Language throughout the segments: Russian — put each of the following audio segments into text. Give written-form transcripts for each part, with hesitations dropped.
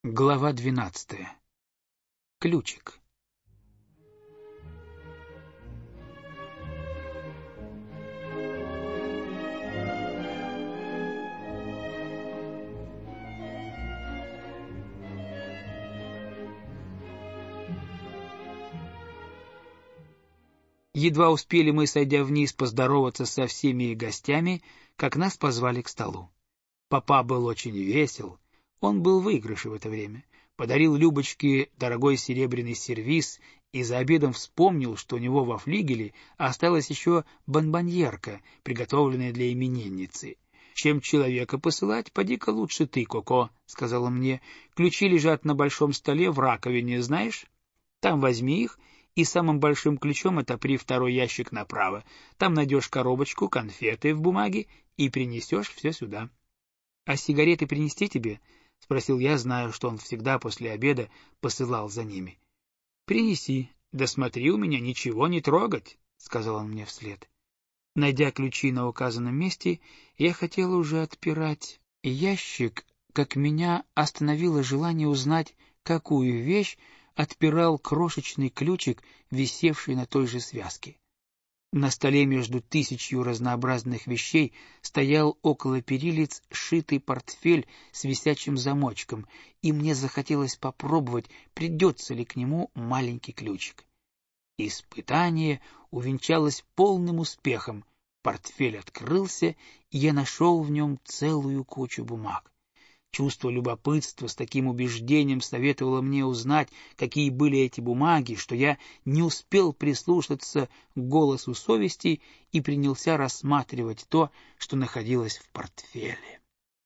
Глава 12. Ключик. Едва успели мы, сойдя вниз, поздороваться со всеми гостями, как нас позвали к столу. Папа был очень весел, он был в выигрыше в это время, подарил Любочке дорогой серебряный сервиз и за обедом вспомнил, что у него во флигеле осталась еще бонбоньерка, приготовленная для именинницы. «Чем человека посылать, поди-ка лучше ты, Коко», — сказала мне. «Ключи лежат на большом столе в раковине, знаешь? Там возьми их и самым большим ключом отопри второй ящик направо. Там найдешь коробочку, конфеты в бумаге и принесешь все сюда». «А сигареты принести тебе?» — спросил я, зная, что он всегда после обеда посылал за ними. «Принеси. Да смотри, у меня ничего не трогать», — сказал он мне вслед. Найдя ключи на указанном месте, я хотела уже отпирать ящик, как меня остановило желание узнать, какую вещь отпирал крошечный ключик, висевший на той же связке. На столе между тысячью разнообразных вещей стоял около перилиц сшитый портфель с висячим замочком, и мне захотелось попробовать, придется ли к нему маленький ключик. Испытание увенчалось полным успехом. Портфель открылся, и я нашел в нем целую кучу бумаг. Чувство любопытства с таким убеждением советовало мне узнать, какие были эти бумаги, что я не успел прислушаться к голосу совести и принялся рассматривать то, что находилось в портфеле.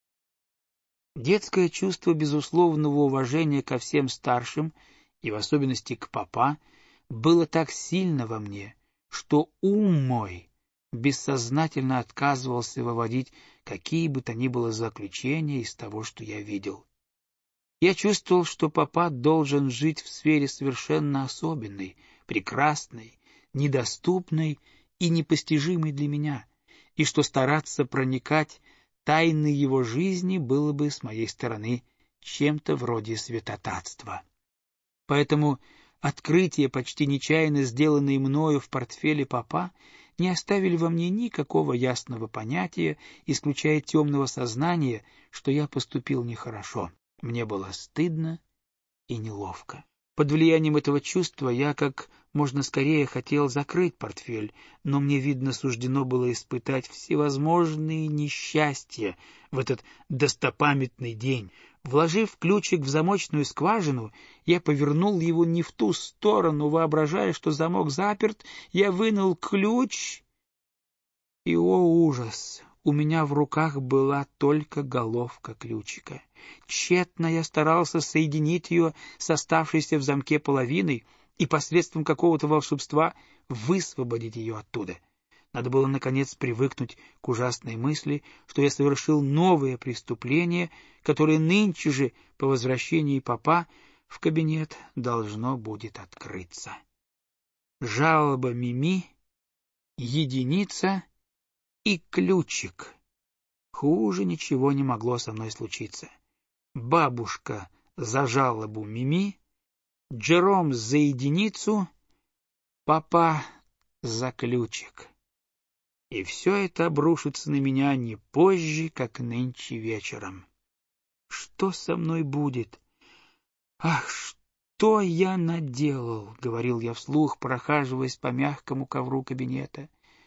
Детское чувство безусловного уважения ко всем старшим, и в особенности к папа, было так сильно во мне, что ум мой бессознательно отказывался выводить какие бы то ни было заключения из того, что я видел. Я чувствовал, что папа должен жить в сфере совершенно особенной, прекрасной, недоступной и непостижимой для меня, и что стараться проникать тайны его жизни было бы с моей стороны чем-то вроде святотатства. Поэтому открытия, почти нечаянно сделанные мною в портфеле папа, не оставили во мне никакого ясного понятия, исключая темного сознания, что я поступил нехорошо. Мне было стыдно и неловко. Под влиянием этого чувства я как можно скорее хотел закрыть портфель, но мне, видно, суждено было испытать всевозможные несчастья в этот достопамятный день. Вложив ключик в замочную скважину, я повернул его не в ту сторону, воображая, что замок заперт. Я вынул ключ, и, о ужас, у меня в руках была только головка ключика. Тщетно я старался соединить ее с оставшейся в замке половиной и посредством какого-то волшебства высвободить ее оттуда. Надо было, наконец, привыкнуть к ужасной мысли, что я совершил новое преступление, которое нынче же, по возвращении папа, в кабинет должно будет открыться. Жалоба Мими, единица и ключик. Хуже ничего не могло со мной случиться. Бабушка за жалобу Мими, Джером за единицу, папа за ключик. И все это обрушится на меня не позже, как нынче вечером. Что со мной будет? Ах, что я наделал, — говорил я вслух, прохаживаясь по мягкому ковру кабинета.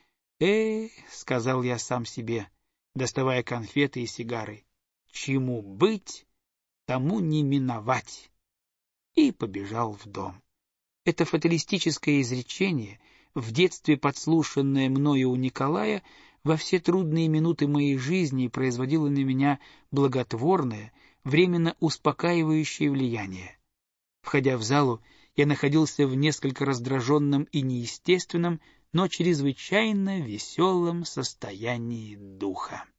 — сказал я сам себе, доставая конфеты и сигары, — чему быть, тому не миновать. И побежал в дом. Это фаталистическое изречение, в детстве подслушанное мною у Николая, во все трудные минуты моей жизни производило на меня благотворное, временно успокаивающее влияние. Входя в залу, я находился в несколько раздраженном и неестественном, но чрезвычайно веселом состоянии духа.